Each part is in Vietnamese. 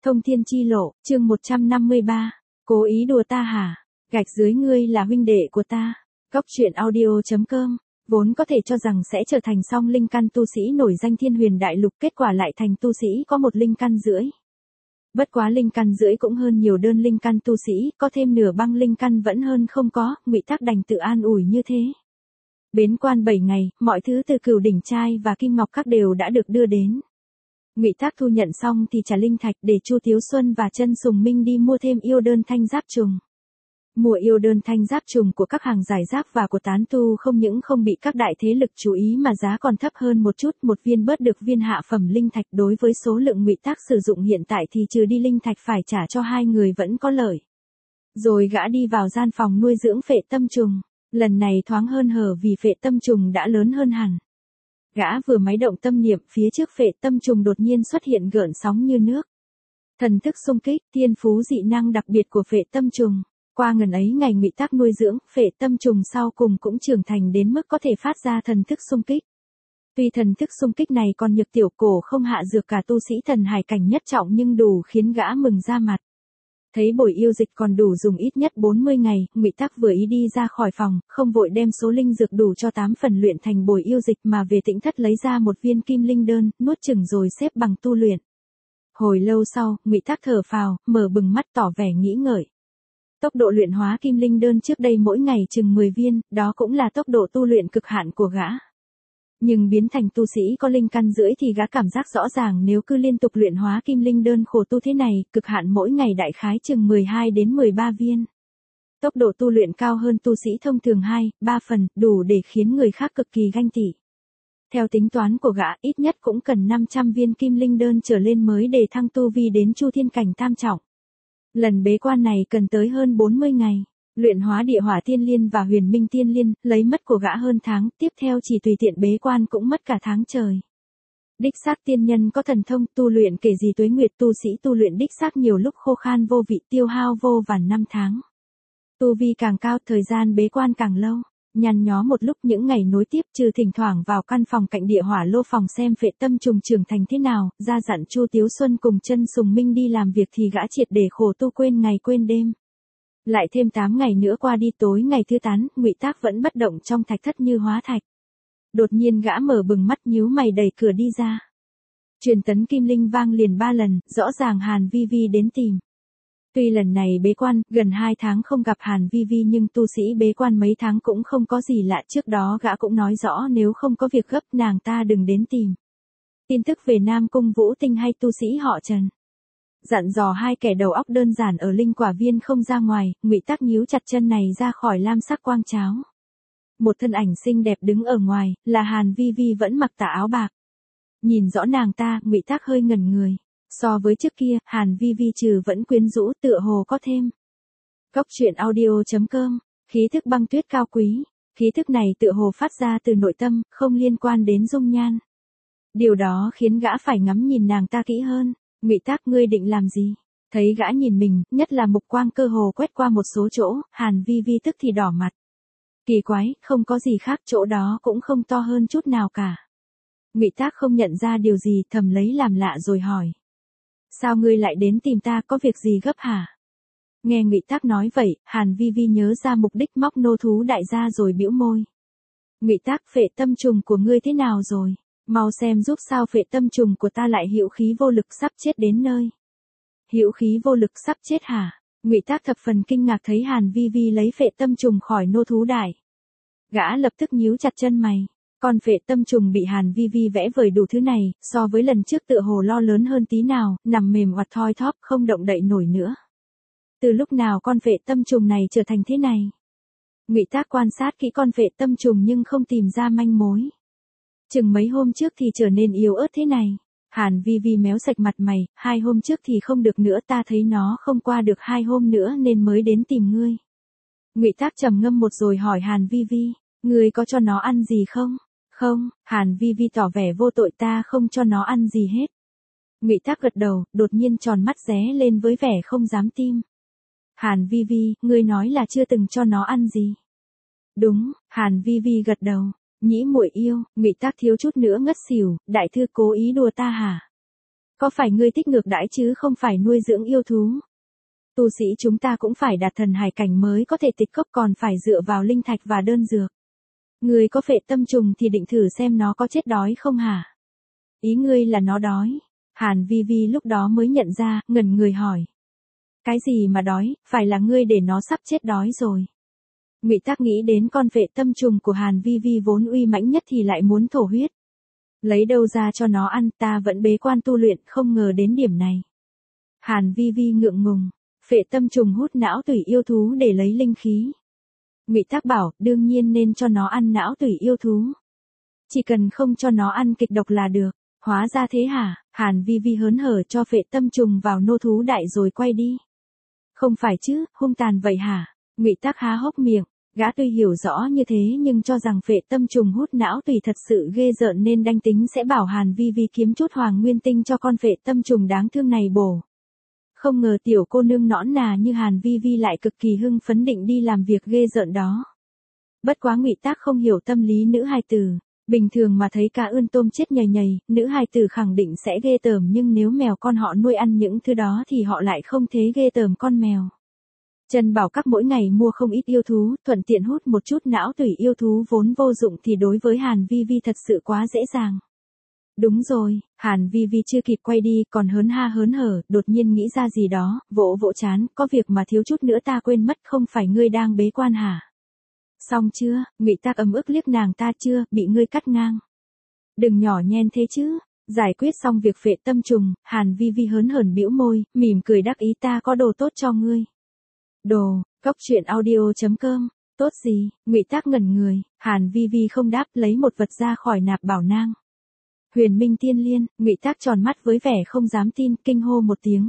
Thông thiên chi lộ, chương 153. Cố ý đùa ta hả? Gạch dưới ngươi là huynh đệ của ta. Góc truyện audio.com. Vốn có thể cho rằng sẽ trở thành song linh căn tu sĩ nổi danh thiên huyền đại lục, kết quả lại thành tu sĩ có một linh căn rưỡi. Bất quá linh căn rưỡi cũng hơn nhiều đơn linh căn tu sĩ, có thêm nửa băng linh căn vẫn hơn không có, Ngụy Trác đành tự an ủi như thế. Bến quan 7 ngày, mọi thứ từ Cửu Đỉnh Trai và Kim Ngọc Các đều đã được đưa đến. Ngụy Trác thu nhận xong thì trả linh thạch để Chu Thiếu Xuân và Chân Sùng Minh đi mua thêm yêu đơn thanh giáp trùng. Mua yêu đơn thanh giáp trùng của các hàng giải giáp và của tán tu không những không bị các đại thế lực chú ý mà giá còn thấp hơn một chút, một viên bớt được viên hạ phẩm linh thạch. Đối với số lượng Ngụy Trác sử dụng hiện tại thì trừ đi linh thạch phải trả cho hai người vẫn có lợi. Rồi gã đi vào gian phòng nuôi dưỡng phệ tâm trùng, lần này thoáng hơn hở vì phệ tâm trùng đã lớn hơn hẳn. Gã vừa máy động tâm niệm, phía trước phệ tâm trùng đột nhiên xuất hiện gợn sóng như nước. Thần thức xung kích, thiên phú dị năng đặc biệt của phệ tâm trùng. Qua ngần ấy ngày Ngụy Trác nuôi dưỡng, phệ tâm trùng sau cùng cũng trưởng thành đến mức có thể phát ra thần thức xung kích. Tuy thần thức xung kích này còn nhược tiểu cổ không hạ dược cả tu sĩ thần hải cảnh nhất trọng nhưng đủ khiến gã mừng ra mặt. Thấy bồi yêu dịch còn đủ dùng ít nhất 40 ngày, Ngụy Trác vừa ý đi ra khỏi phòng, không vội đem số linh dược đủ cho 8 phần luyện thành bồi yêu dịch mà về Tĩnh Thất lấy ra một viên kim linh đơn, nuốt chửng rồi xếp bằng tu luyện. Hồi lâu sau, Ngụy Trác thở phào, mở bừng mắt tỏ vẻ nghĩ ngợi. Tốc độ luyện hóa kim linh đơn trước đây mỗi ngày chừng 10 viên, đó cũng là tốc độ tu luyện cực hạn của gã. Nhưng biến thành tu sĩ có linh căn rưỡi thì gã cảm giác rõ ràng nếu cứ liên tục luyện hóa kim linh đơn khổ tu thế này, cực hạn mỗi ngày đại khái chừng 12 đến 13 viên. Tốc độ tu luyện cao hơn tu sĩ thông thường 2-3 phần, đủ để khiến người khác cực kỳ ganh tị. Theo tính toán của gã, ít nhất cũng cần 500 viên kim linh đơn trở lên mới để thăng tu vi đến Chu Thiên cảnh tam trọng. Lần bế quan này cần tới hơn 40 ngày. Luyện hóa địa hỏa tiên liên và huyền minh tiên liên, lấy mất của gã hơn tháng, tiếp theo chỉ tùy tiện bế quan cũng mất cả tháng trời. Đích xác tiên nhân có thần thông tu luyện kể gì tuế nguyệt, tu sĩ tu luyện đích xác nhiều lúc khô khan vô vị, tiêu hao vô vàn năm tháng. Tu vi càng cao, thời gian bế quan càng lâu. Nhăn nhó một lúc những ngày nối tiếp, trừ thỉnh thoảng vào căn phòng cạnh địa hỏa lô phòng xem phệ tâm trùng trưởng thành thế nào, ra dặn Chu Thiếu Xuân cùng Chân Sùng Minh đi làm việc thì gã triệt để khổ tu quên ngày quên đêm. Lại thêm 8 ngày nữa qua đi, tối ngày thứ 8, Ngụy Trác vẫn bất động trong thạch thất như hóa thạch. Đột nhiên gã mở bừng mắt nhíu mày đẩy cửa đi ra. Truyền tấn kim linh vang liền 3 lần, rõ ràng Hàn Vi Vi đến tìm. Tuy lần này bế quan, gần 2 tháng không gặp Hàn Vi Vi nhưng tu sĩ bế quan mấy tháng cũng không có gì lạ, trước đó gã cũng nói rõ nếu không có việc gấp nàng ta đừng đến tìm. Tin tức về Nam Cung Vũ Tinh hay tu sĩ họ Trần. Dặn dò hai kẻ đầu óc đơn giản ở linh quả viên không ra ngoài, Ngụy Trác nhíu chặt chân này ra khỏi lam sắc quang cháo. Một thân ảnh xinh đẹp đứng ở ngoài, là Hàn Vi Vi vẫn mặc tà áo bạc. Nhìn rõ nàng ta, Ngụy Trác hơi ngẩn người. So với trước kia, Hàn Vi Vi trừ vẫn quyến rũ tựa hồ có thêm. Góc truyện audio.com, khí thức băng tuyết cao quý. Khí thức này tựa hồ phát ra từ nội tâm, không liên quan đến dung nhan. Điều đó khiến gã phải ngắm nhìn nàng ta kỹ hơn. Ngụy Trác, ngươi định làm gì? Thấy gã nhìn mình, nhất là mục quang cơ hồ quét qua một số chỗ, Hàn Vi Vi tức thì đỏ mặt. Kỳ quái, không có gì khác, chỗ đó cũng không to hơn chút nào cả. Ngụy Trác không nhận ra điều gì, thầm lấy làm lạ rồi hỏi. Sao ngươi lại đến tìm ta, có việc gì gấp hả? Nghe Ngụy Trác nói vậy, Hàn Vi Vi nhớ ra mục đích móc nô thú đại gia rồi bĩu môi. Ngụy Trác, phệ tâm trùng của ngươi thế nào rồi? Mau xem giúp sao phệ tâm trùng của ta lại hữu khí vô lực sắp chết đến nơi. Hữu khí vô lực sắp chết hả? Ngụy Trác thập phần kinh ngạc thấy Hàn Vi Vi lấy phệ tâm trùng khỏi nô thú đại. Gã lập tức nhíu chặt chân mày. Con phệ tâm trùng bị Hàn Vi Vi vẽ vời đủ thứ này, so với lần trước tựa hồ lo lớn hơn tí nào, nằm mềm oặt thoi thóp không động đậy nổi nữa. Từ lúc nào con phệ tâm trùng này trở thành thế này? Ngụy Trác quan sát kỹ con phệ tâm trùng nhưng không tìm ra manh mối. Chừng mấy hôm trước thì trở nên yếu ớt thế này. Hàn Vi Vi méo sạch mặt mày, 2 hôm trước thì không được nữa, ta thấy nó không qua được 2 hôm nữa nên mới đến tìm ngươi. Ngụy Trác trầm ngâm một rồi hỏi Hàn Vi Vi, ngươi có cho nó ăn gì không? Không, Hàn Vi Vi tỏ vẻ vô tội, ta không cho nó ăn gì hết. Ngụy Trác gật đầu, đột nhiên tròn mắt ré lên với vẻ không dám tin. Hàn Vi Vi, ngươi nói là chưa từng cho nó ăn gì? Đúng, Hàn Vi Vi gật đầu. Nhĩ muội yêu, Ngụy Trác thiếu chút nữa ngất xỉu, đại thư cố ý đùa ta hả? Có phải ngươi thích ngược đãi chứ không phải nuôi dưỡng yêu thú? Tu sĩ chúng ta cũng phải đạt thần hải cảnh mới có thể tịch cốc, còn phải dựa vào linh thạch và đơn dược. Ngươi có phệ tâm trùng thì định thử xem nó có chết đói không hả? Ý ngươi là nó đói. Hàn Vi Vi lúc đó mới nhận ra, ngẩn người hỏi. Cái gì mà đói, phải là ngươi để nó sắp chết đói rồi. Ngụy Tác nghĩ đến con phệ tâm trùng của Hàn Vi Vi vốn uy mãnh nhất thì lại muốn thổ huyết. Lấy đâu ra cho nó ăn, ta vẫn bế quan tu luyện, không ngờ đến điểm này. Hàn Vi Vi ngượng ngùng, phệ tâm trùng hút não tủy yêu thú để lấy linh khí. Ngụy Tác bảo, đương nhiên nên cho nó ăn não tủy yêu thú. Chỉ cần không cho nó ăn kịch độc là được. Hóa ra thế hả? Hàn Vi Vi hớn hở cho phệ tâm trùng vào nô thú đại rồi quay đi. Không phải chứ, hung tàn vậy hả? Ngụy Tác há hốc miệng, gã tuy hiểu rõ như thế nhưng cho rằng phệ tâm trùng hút não tủy thật sự ghê rợn nên đanh tính sẽ bảo Hàn Vi Vi kiếm chút hoàng nguyên tinh cho con phệ tâm trùng đáng thương này bổ. Không ngờ tiểu cô nương nõn nà như Hàn Vi Vi lại cực kỳ hưng phấn định đi làm việc ghê rợn đó. Bất quá Ngụy Tác không hiểu tâm lý nữ hài tử. Bình thường mà thấy cá ươn tôm chết nhầy nhầy, nữ hài tử khẳng định sẽ ghê tởm, nhưng nếu mèo con họ nuôi ăn những thứ đó thì họ lại không thế ghê tởm con mèo. Trần Bảo Các mỗi ngày mua không ít yêu thú, thuận tiện hút một chút não tủy yêu thú vốn vô dụng thì đối với Hàn Vi Vi thật sự quá dễ dàng. Đúng rồi, Hàn Vi Vi chưa kịp quay đi còn hớn hở, đột nhiên nghĩ ra gì đó, vỗ vỗ trán, có việc mà thiếu chút nữa ta quên mất, không phải ngươi đang bế quan hả? Xong chưa? Ngụy Tác ấm ức liếc nàng, ta chưa, bị ngươi cắt ngang. Đừng nhỏ nhen thế chứ. Giải quyết xong việc phệ tâm trùng, Hàn Vi Vi hớn hởn bĩu môi, mỉm cười đắc ý, ta có đồ tốt cho ngươi. Đồ? Coctruyện.audio.com. Tốt gì? Ngụy Tác ngẩn người, Hàn Vi Vi không đáp, lấy một vật ra khỏi nạp bảo nang. Huyền Minh Tiên Liên. Ngụy Tác tròn mắt với vẻ không dám tin, kinh hô một tiếng.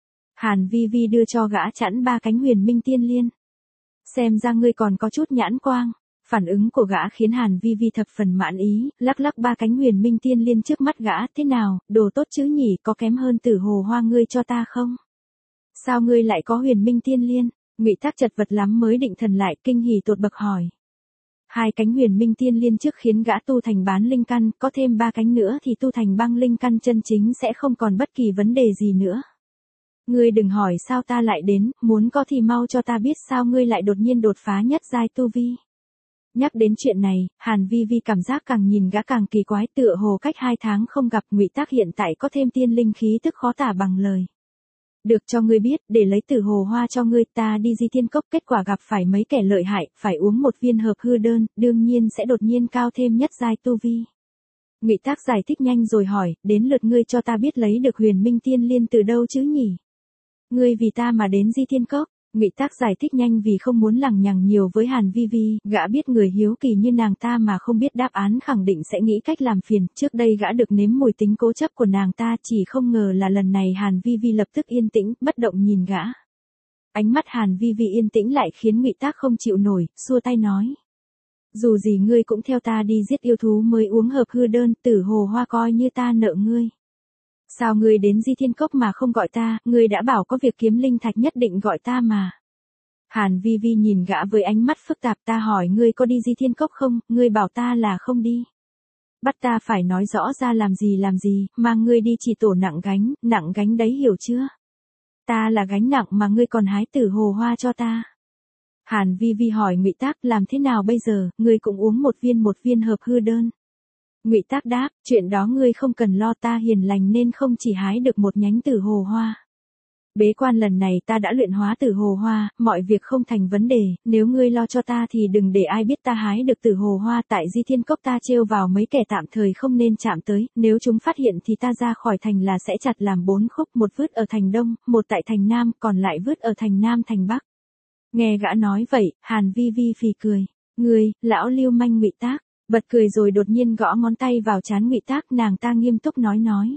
Hàn Vi Vi đưa cho gã chẵn 3 cánh Huyền Minh Tiên Liên. Xem ra ngươi còn có chút nhãn quang. Phản ứng của gã khiến Hàn Vi Vi thập phần mãn ý, lắc lắc 3 cánh Huyền Minh Tiên Liên trước mắt gã, thế nào, đồ tốt chứ nhỉ, có kém hơn Tử Hồ Hoa ngươi cho ta không? Sao ngươi lại có Huyền Minh Tiên Liên? Ngụy Tác chật vật lắm mới định thần lại, kinh hỉ tột bậc hỏi. 2 cánh Huyền Minh Tiên Liên trước khiến gã tu thành bán linh căn, có thêm 3 cánh nữa thì tu thành băng linh căn chân chính sẽ không còn bất kỳ vấn đề gì nữa. Ngươi đừng hỏi sao ta lại đến, muốn có thì mau cho ta biết sao ngươi lại đột nhiên đột phá nhất giai tu vi. Nhắc đến chuyện này, Hàn Vi Vi cảm giác càng nhìn gã càng kỳ quái, tựa hồ cách 2 tháng không gặp Ngụy Tác hiện tại có thêm tiên linh khí tức khó tả bằng lời. Được cho ngươi biết, để lấy Tử Hồ Hoa cho ngươi, ta đi Di Thiên Cốc, kết quả gặp phải mấy kẻ lợi hại, phải uống một viên hợp hư đơn, đương nhiên sẽ đột nhiên cao thêm nhất giai tu vi. Ngụy Tác giải thích nhanh rồi hỏi, đến lượt ngươi cho ta biết lấy được Huyền Minh Tiên Liên từ đâu chứ nhỉ? Ngươi vì ta mà đến Di Thiên Cốc. Ngụy Tác giải thích nhanh vì không muốn lằng nhằng nhiều với Hàn Vi Vi, gã biết người hiếu kỳ như nàng ta mà không biết đáp án khẳng định sẽ nghĩ cách làm phiền, trước đây gã được nếm mùi tính cố chấp của nàng ta, chỉ không ngờ là lần này Hàn Vi Vi lập tức yên tĩnh, bất động nhìn gã. Ánh mắt Hàn Vi Vi yên tĩnh lại khiến Ngụy Tác không chịu nổi, xua tay nói. Dù gì ngươi cũng theo ta đi giết yêu thú mới uống hợp hư đơn, Tử Hồ Hoa coi như ta nợ ngươi. Sao ngươi đến Di Thiên Cốc mà không gọi ta, ngươi đã bảo có việc kiếm linh thạch nhất định gọi ta mà. Hàn Vi Vi nhìn gã với ánh mắt phức tạp, ta hỏi ngươi có đi Di Thiên Cốc không, ngươi bảo ta là không đi. Bắt ta phải nói rõ ra làm gì, mang ngươi đi chỉ tổ nặng gánh đấy hiểu chưa? Ta là gánh nặng mà ngươi còn hái Tử Hồ Hoa cho ta. Hàn Vi Vi hỏi Ngụy Tác, làm thế nào bây giờ, ngươi cũng uống một viên hợp hư đơn. Ngụy Tác đáp, chuyện đó ngươi không cần lo, ta hiền lành nên không chỉ hái được một nhánh Tử Hồ Hoa. Bế quan lần này ta đã luyện hóa Tử Hồ Hoa, mọi việc không thành vấn đề, nếu ngươi lo cho ta thì đừng để ai biết ta hái được Tử Hồ Hoa, tại Di Thiên Cốc ta trêu vào mấy kẻ tạm thời không nên chạm tới, nếu chúng phát hiện thì ta ra khỏi thành là sẽ chặt làm 4 khúc, một vứt ở thành Đông, một tại thành Nam, còn lại vứt ở thành Nam thành Bắc. Nghe gã nói vậy, Hàn Vi Vi phì cười, ngươi, lão lưu manh Ngụy Tác. Bật cười rồi đột nhiên gõ ngón tay vào trán Ngụy Tác, nàng ta nghiêm túc nói.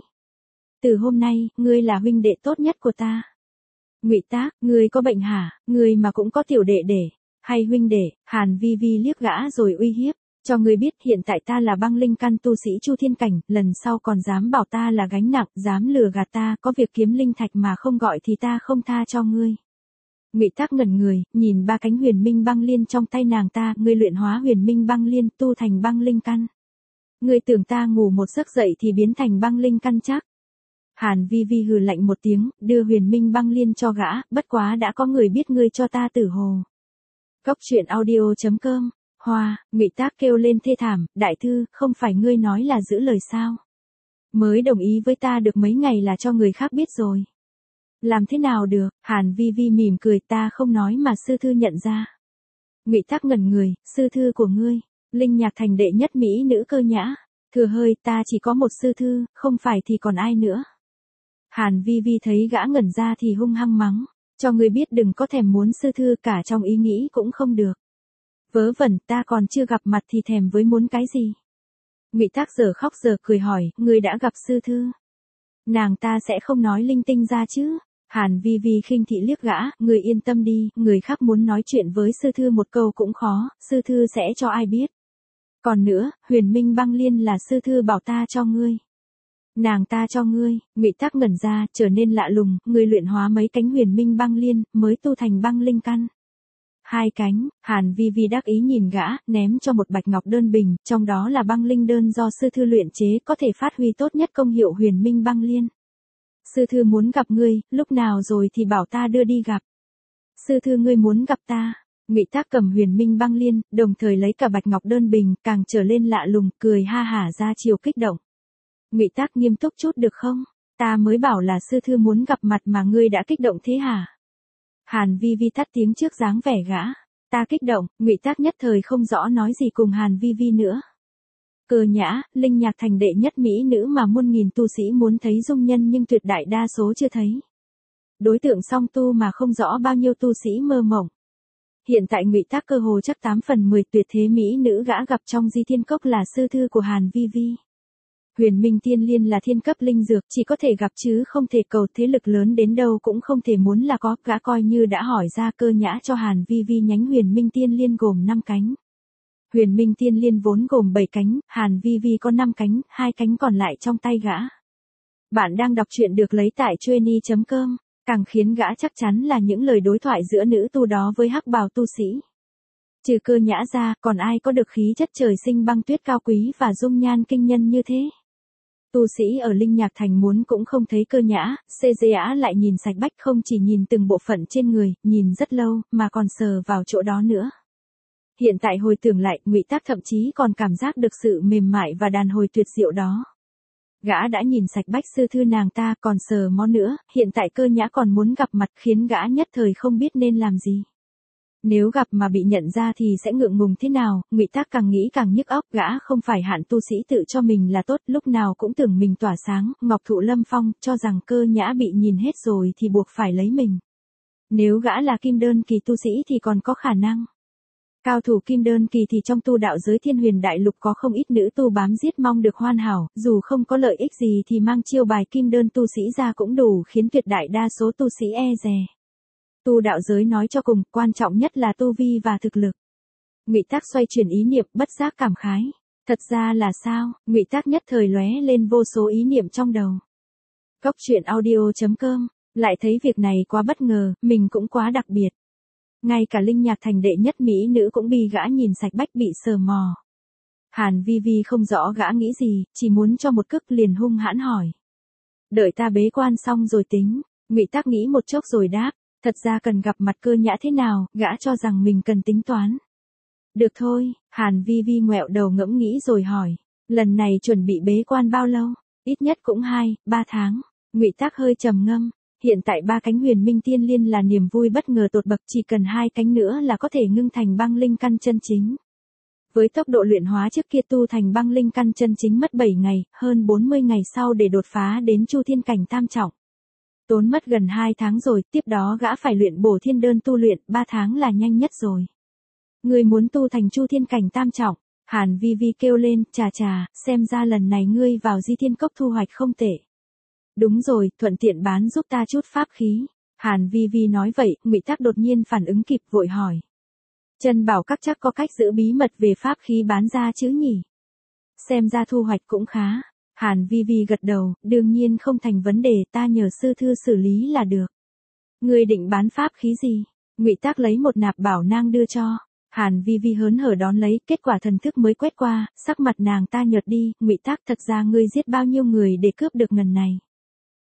Từ hôm nay, ngươi là huynh đệ tốt nhất của ta. Ngụy Tác, ngươi có bệnh hả, ngươi mà cũng có tiểu đệ để, hay huynh đệ? Hàn Vi Vi liếc gã rồi uy hiếp, cho ngươi biết hiện tại ta là băng linh căn tu sĩ Chu Thiên Cảnh, lần sau còn dám bảo ta là gánh nặng, dám lừa gạt ta, có việc kiếm linh thạch mà không gọi thì ta không tha cho ngươi. Ngụy Tác ngẩn người, nhìn 3 cánh Huyền Minh băng liên trong tay nàng ta, ngươi luyện hóa Huyền Minh băng liên, tu thành băng linh căn. Ngươi tưởng ta ngủ một giấc dậy thì biến thành băng linh căn chắc? Hàn Vi Vi hừ lạnh một tiếng, đưa huyền minh băng liên cho gã, bất quá đã có người biết ngươi cho ta tử hồ. Cốc truyện audio.com, Hoa, Ngụy Tác kêu lên thê thảm, đại thư, không phải ngươi nói là giữ lời sao? Mới đồng ý với ta được mấy ngày là cho người khác biết rồi. Làm thế nào được, Hàn Vi Vi mỉm cười, ta không nói mà sư thư nhận ra. Ngụy Tác ngẩn người, sư thư của ngươi, Linh Nhạc Thành đệ nhất mỹ nữ Cơ Nhã. Thừa hơi, ta chỉ có một sư thư, không phải thì còn ai nữa. Hàn Vi Vi thấy gã ngẩn ra thì hung hăng mắng, cho ngươi biết đừng có thèm muốn sư thư, cả trong ý nghĩ cũng không được. Vớ vẩn, ta còn chưa gặp mặt thì thèm với muốn cái gì? Ngụy Tác giờ khóc giờ cười hỏi, ngươi đã gặp sư thư? Nàng ta sẽ không nói linh tinh ra chứ? Hàn Vi Vi khinh thị liếc gã, ngươi yên tâm đi, người khác muốn nói chuyện với sư thư một câu cũng khó, sư thư sẽ cho ai biết. Còn nữa, huyền minh băng liên là sư thư bảo ta cho ngươi. Nàng ta cho ngươi, Ngụy Tác ngẩn ra, trở nên lạ lùng, ngươi luyện hóa mấy cánh huyền minh băng liên, mới tu thành băng linh căn. 2 cánh, Hàn Vi Vi đắc ý nhìn gã, ném cho một bạch ngọc đơn bình, trong đó là băng linh đơn do sư thư luyện chế, có thể phát huy tốt nhất công hiệu huyền minh băng liên. Sư thư muốn gặp ngươi, lúc nào rồi thì bảo ta đưa đi gặp. Sư thư ngươi muốn gặp ta. Ngụy Tác cầm huyền minh băng liên, đồng thời lấy cả bạch ngọc đơn bình, càng trở lên lạ lùng, cười ha hả ra chiều kích động. Ngụy Tác nghiêm túc chút được không? Ta mới bảo là sư thư muốn gặp mặt mà ngươi đã kích động thế hả? Hàn Vi Vi tắt tiếng trước dáng vẻ gã. Ta kích động, Ngụy Tác nhất thời không rõ nói gì cùng Hàn Vi Vi nữa. Cơ Nhã, Linh Nhạc Thành đệ nhất mỹ nữ mà muôn nghìn tu sĩ muốn thấy dung nhân nhưng tuyệt đại đa số chưa thấy. Đối tượng song tu mà không rõ bao nhiêu tu sĩ mơ mộng. Hiện tại Ngụy Tác cơ hồ chắc 8 phần 10 tuyệt thế mỹ nữ gã gặp trong Di Thiên Cốc là sư thư của Hàn Vi Vi. Huyền Minh Tiên Liên là thiên cấp linh dược, chỉ có thể gặp chứ không thể cầu, thế lực lớn đến đâu cũng không thể muốn là có, gã coi như đã hỏi ra Cơ Nhã cho Hàn Vi Vi nhánh Huyền Minh Tiên Liên gồm 5 cánh. Huyền Minh Tiên Liên vốn gồm 7 cánh, Hàn Vi Vi có 5 cánh, 2 cánh còn lại trong tay gã. Bạn đang đọc truyện được lấy tại Chueny.com, càng khiến gã chắc chắn là những lời đối thoại giữa nữ tu đó với hắc bào tu sĩ. Trừ Cơ Nhã ra, còn ai có được khí chất trời sinh băng tuyết cao quý và dung nhan kinh nhân như thế? Tu sĩ ở Linh Nhạc Thành muốn cũng không thấy Cơ Nhã, CGA lại nhìn Sạch Bách, không chỉ nhìn từng bộ phận trên người, nhìn rất lâu, mà còn sờ vào chỗ đó nữa. Hiện tại hồi tưởng lại, Ngụy Tác thậm chí còn cảm giác được sự mềm mại và đàn hồi tuyệt diệu đó. Gã đã nhìn Sạch Bách sư thư nàng ta, còn sờ mó nữa, hiện tại Cơ Nhã còn muốn gặp mặt, khiến gã nhất thời không biết nên làm gì. Nếu gặp mà bị nhận ra thì sẽ ngượng ngùng thế nào? Ngụy Tác càng nghĩ càng nhức óc, gã không phải hạn tu sĩ tự cho mình là tốt, lúc nào cũng tưởng mình tỏa sáng, Ngọc Thụ Lâm Phong, cho rằng Cơ Nhã bị nhìn hết rồi thì buộc phải lấy mình. Nếu gã là kim đơn kỳ tu sĩ thì còn có khả năng. Cao thủ kim đơn kỳ thì trong tu đạo giới Thiên Huyền Đại Lục có không ít nữ tu bám giết mong được hoàn hảo, dù không có lợi ích gì thì mang chiêu bài kim đơn tu sĩ ra cũng đủ khiến tuyệt đại đa số tu sĩ e dè. Tu đạo giới nói cho cùng, quan trọng nhất là tu vi và thực lực. Ngụy Tác xoay chuyển ý niệm, bất giác cảm khái. Thật ra là sao? Ngụy Tác nhất thời lóe lên vô số ý niệm trong đầu. Cốc truyện audio.com, lại thấy việc này quá bất ngờ, mình cũng quá đặc biệt. Ngay cả Linh Nhạc Thành đệ nhất mỹ nữ cũng bị gã nhìn Sạch Bách bị sờ mò. Hàn Vi Vi không rõ gã nghĩ gì, chỉ muốn cho một cước liền hung hãn hỏi. Đợi ta bế quan xong rồi tính. Ngụy Tác nghĩ một chốc rồi đáp. Thật ra cần gặp mặt Cơ Nhã thế nào, gã cho rằng mình cần tính toán. Được thôi, Hàn Vi Vi ngoẹo đầu ngẫm nghĩ rồi hỏi. Lần này chuẩn bị bế quan bao lâu? Ít nhất cũng 2-3 tháng. Ngụy Tác hơi trầm ngâm. Hiện tại 3 cánh Huyền Minh Tiên Liên là niềm vui bất ngờ tột bậc, chỉ cần 2 cánh nữa là có thể ngưng thành băng linh căn chân chính. Với tốc độ luyện hóa trước kia tu thành băng linh căn chân chính mất 7 ngày, hơn 40 ngày sau để đột phá đến Chu Thiên cảnh tam trọng. Tốn mất gần 2 tháng rồi, tiếp đó gã phải luyện bổ thiên đơn tu luyện, 3 tháng là nhanh nhất rồi. Ngươi muốn tu thành Chu Thiên cảnh tam trọng? Hàn Vi Vi kêu lên, chà, xem ra lần này ngươi vào Di Thiên Cốc thu hoạch không tệ. Đúng rồi, thuận tiện bán giúp ta chút pháp khí. Hàn Vi Vi nói vậy, Ngụy Tác đột nhiên phản ứng kịp vội hỏi. Trân Bảo Các chắc có cách giữ bí mật về pháp khí bán ra chứ nhỉ? Xem ra thu hoạch cũng khá. Hàn Vi Vi gật đầu, đương nhiên không thành vấn đề, ta nhờ sư thư xử lý là được. Ngươi định bán pháp khí gì? Ngụy Tác lấy một nạp bảo nang đưa cho. Hàn Vi Vi hớn hở đón lấy, kết quả thần thức mới quét qua, sắc mặt nàng ta nhợt đi. Ngụy Tác, thật ra ngươi giết bao nhiêu người để cướp được ngần này?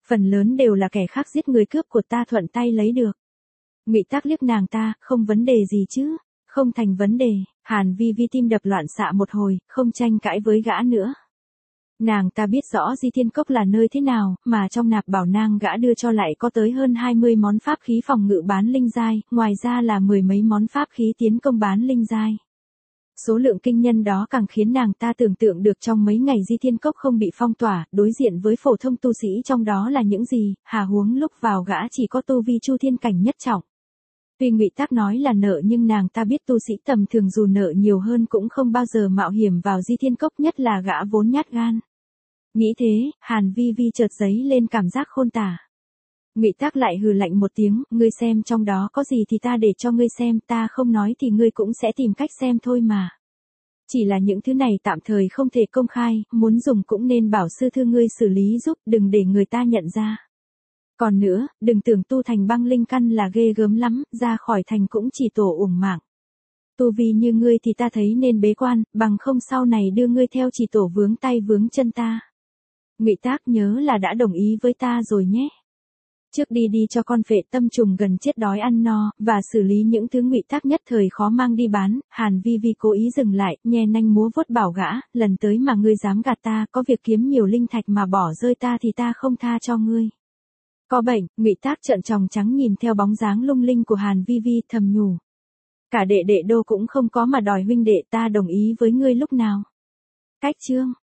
Phần lớn đều là kẻ khác giết người cướp của ta thuận tay lấy được. Ngụy Tác liếc nàng ta, không vấn đề gì chứ, không thành vấn đề. Hàn Vi Vi tim đập loạn xạ một hồi, không tranh cãi với gã nữa. Nàng ta biết rõ Di Thiên Cốc là nơi thế nào, mà trong nạp bảo nang gã đưa cho lại có tới hơn 20 món pháp khí phòng ngự bán linh giai, ngoài ra là 10 mấy món pháp khí tiến công bán linh giai. Số lượng kinh nhân đó càng khiến nàng ta tưởng tượng được trong mấy ngày Di Thiên Cốc không bị phong tỏa, đối diện với phổ thông tu sĩ trong đó là những gì, hà huống lúc vào gã chỉ có tu vi Chu Thiên cảnh nhất trọng. Tuy Ngụy Tác nói là nợ nhưng nàng ta biết tu sĩ tầm thường dù nợ nhiều hơn cũng không bao giờ mạo hiểm vào Di Thiên Cốc, nhất là gã vốn nhát gan. Nghĩ thế, Hàn Vi Vi chợt dấy lên cảm giác khôn tả. Ngụy Tác lại hừ lạnh một tiếng, ngươi xem trong đó có gì thì ta để cho ngươi xem, ta không nói thì ngươi cũng sẽ tìm cách xem thôi mà. Chỉ là những thứ này tạm thời không thể công khai, muốn dùng cũng nên bảo sư thư ngươi xử lý giúp, đừng để người ta nhận ra. Còn nữa, đừng tưởng tu thành băng linh căn là ghê gớm lắm, ra khỏi thành cũng chỉ tổ uổng mạng. Tu vi như ngươi thì ta thấy nên bế quan, bằng không sau này đưa ngươi theo chỉ tổ vướng tay vướng chân ta. Ngụy Tác nhớ là đã đồng ý với ta rồi nhé. Trước đi cho con phệ tâm trùng gần chết đói ăn no, và xử lý những thứ Ngụy Tác nhất thời khó mang đi bán. Hàn Vi Vi cố ý dừng lại, nhe nanh múa vuốt bảo gã, lần tới mà ngươi dám gạt ta, có việc kiếm nhiều linh thạch mà bỏ rơi ta thì ta không tha cho ngươi. Có bệnh. Ngụy Tác trợn tròng trắng nhìn theo bóng dáng lung linh của Hàn Vi Vi thầm nhủ. Cả đệ đệ đô cũng không có mà đòi huynh đệ, ta đồng ý với ngươi lúc nào. Cách chương